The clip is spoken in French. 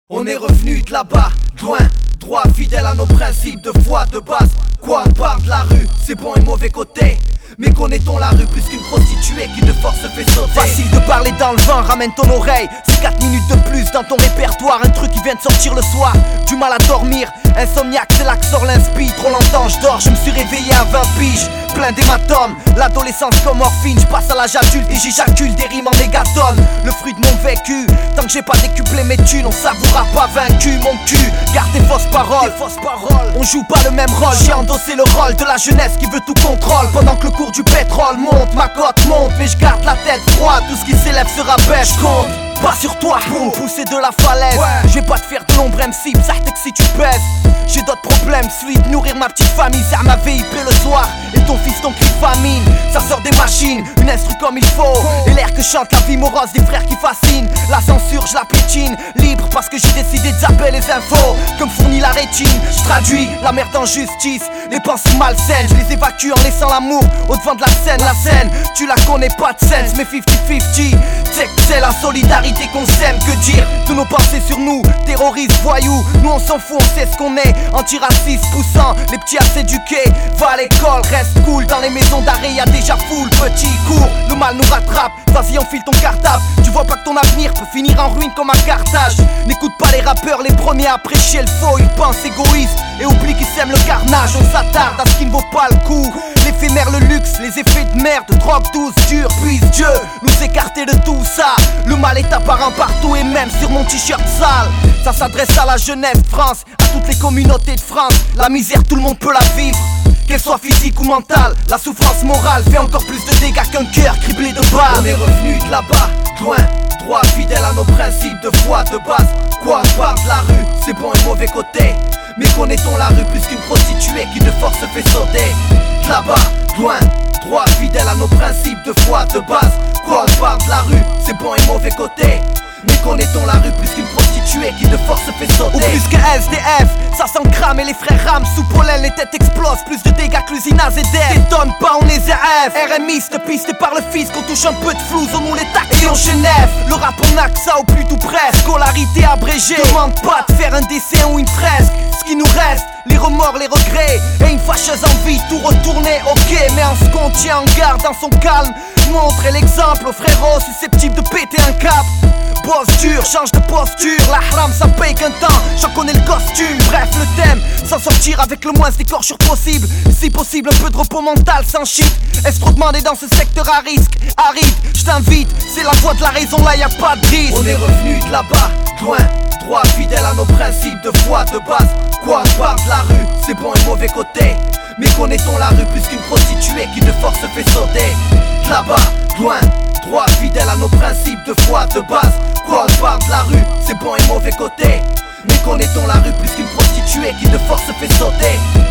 On est revenu de là-bas, loin, droit, fidèle à nos principes de foi, de base. Quoi, on parle de la rue, c'est bon et mauvais côté. Mais connaît-on la rue plus qu'une prostituée qui de force se fait sauter? Facile de parler dans le vent, ramène ton oreille. C'est 4 minutes de plus dans ton répertoire. Un truc qui vient de sortir le soir, du mal à dormir. Insomniaque, c'est là que sort l'inspi. Trop longtemps je dors, je me suis réveillé à 20 piges. Plein d'hématomes, l'adolescence comme morphine. Je passe à l'âge adulte et j'éjacule des rimes en mégatonnes. Le fruit de mon vécu, tant que j'ai pas décuplé mes thunes, on savourera pas vaincu. Mon cul, garde tes fausses paroles. On joue pas le même rôle, j'ai endossé le rôle de la jeunesse qui veut tout contrôle. Pendant que le cours du pétrole monte, ma cote monte, mais je garde la tête froide. Tout ce qui s'élève sera bêche, compte pas sur toi pour me pousser de la falaise. Je vais pas te faire de l'ombre MC, ça que si tu pèses. J'ai d'autres problèmes, suite, nourrir ma petite famille, ça m'a VIP le soir. Et ton fils donc il famine, ça sort des machines, une instru comme il faut. Et l'air que chante la vie morose des frères qui fascinent. La censure je la piétine, libre parce que j'ai décidé de zapper les infos. Comme fournit la rétine, je traduis la merde en justice. Les pensées malsaines, je les évacue en laissant l'amour au devant de la scène. La scène, tu la connais pas de sense, mais 50-50. C'est la solidarité qu'on s'aime, que dire de nos pensées sur nous, terroristes, voyous. Nous on s'en fout, on sait ce qu'on est. Antiraciste, poussant, les petits à s'éduquer. Va à l'école, reste cool. Dans les maisons d'arrêt y'a déjà foule. Petit cours, le mal nous rattrape. Vas-y enfile ton cartable. Tu vois pas que ton avenir peut finir en ruine comme à Carthage. N'écoute pas les rappeurs, les premiers à prêcher le faux. Ils pensent égoïstes et oublient qu'ils sèment le carnage. On s'attarde à ce qui ne vaut pas le coup. L'éphémère, le luxe, les effets de merde, drogue douce, dure. Puisse Dieu nous écarter de tout ça. Le mal est apparent partout et même sur mon t-shirt sale. Ça s'adresse à la jeunesse, France, à toutes les communautés de France. La misère, tout le monde peut la vivre, qu'elle soit physique ou mentale. La souffrance morale fait encore plus de dégâts qu'un cœur criblé de balles. On est revenu de là-bas, loin, droit, fidèle à nos principes de foi, de base. Quoi, on parle de la rue, c'est bon et mauvais côté. Mais connaît-on la rue plus qu'une prostituée qui de force se fait sauter? De là-bas, loin, droit, fidèle à nos principes de foi, de base. Quoi, on parle de la rue, c'est bon et mauvais côté. Mais connaît-on la rue plus qu'une prostituée qui de force se fait sauter? Ou plus que SDF, ça sent crame et les frères rament sous pollen, les têtes explosent. Plus de dégâts que l'usine AZF. T'étonne pas, on est ZF. RMiste, pisté par le fisc, on touche un peu de flou, on nous les taxis en Genève. Le rap on a que ça au plus tout près. Scolarité abrégée, demande pas de faire un dessin ou une fresque. Ce qui nous reste, les remords, les regrets et une fâcheuse envie de tout retourner, ok. Mais on se contient en garde dans son calme. Montrer l'exemple aux frérots susceptibles de péter un cap. Bosse dur, change de posture, la haram ça paye qu'un temps, j'en connais le costume. Bref le thème, s'en sortir avec le moins d'écorchure possible. Si possible un peu de repos mental sans shit. Est-ce trop demandé dans ce secteur à risque? Aride, je t'invite, c'est la voie de la raison, là y a pas de risque. On est revenu de là-bas, loin, droit, fidèle à nos principes de foi, de base. Quoi, on parle de la rue, c'est bon et mauvais côté. Mais connaît-on la rue plus qu'une prostituée qui de force se fait sauter? De là-bas, loin, droit, fidèle à nos principes de foi, de base. Quoi, on parle de la rue, c'est bon et mauvais côté. Mais connaît-on la rue plus qu'une prostituée qui de force se fait sauter?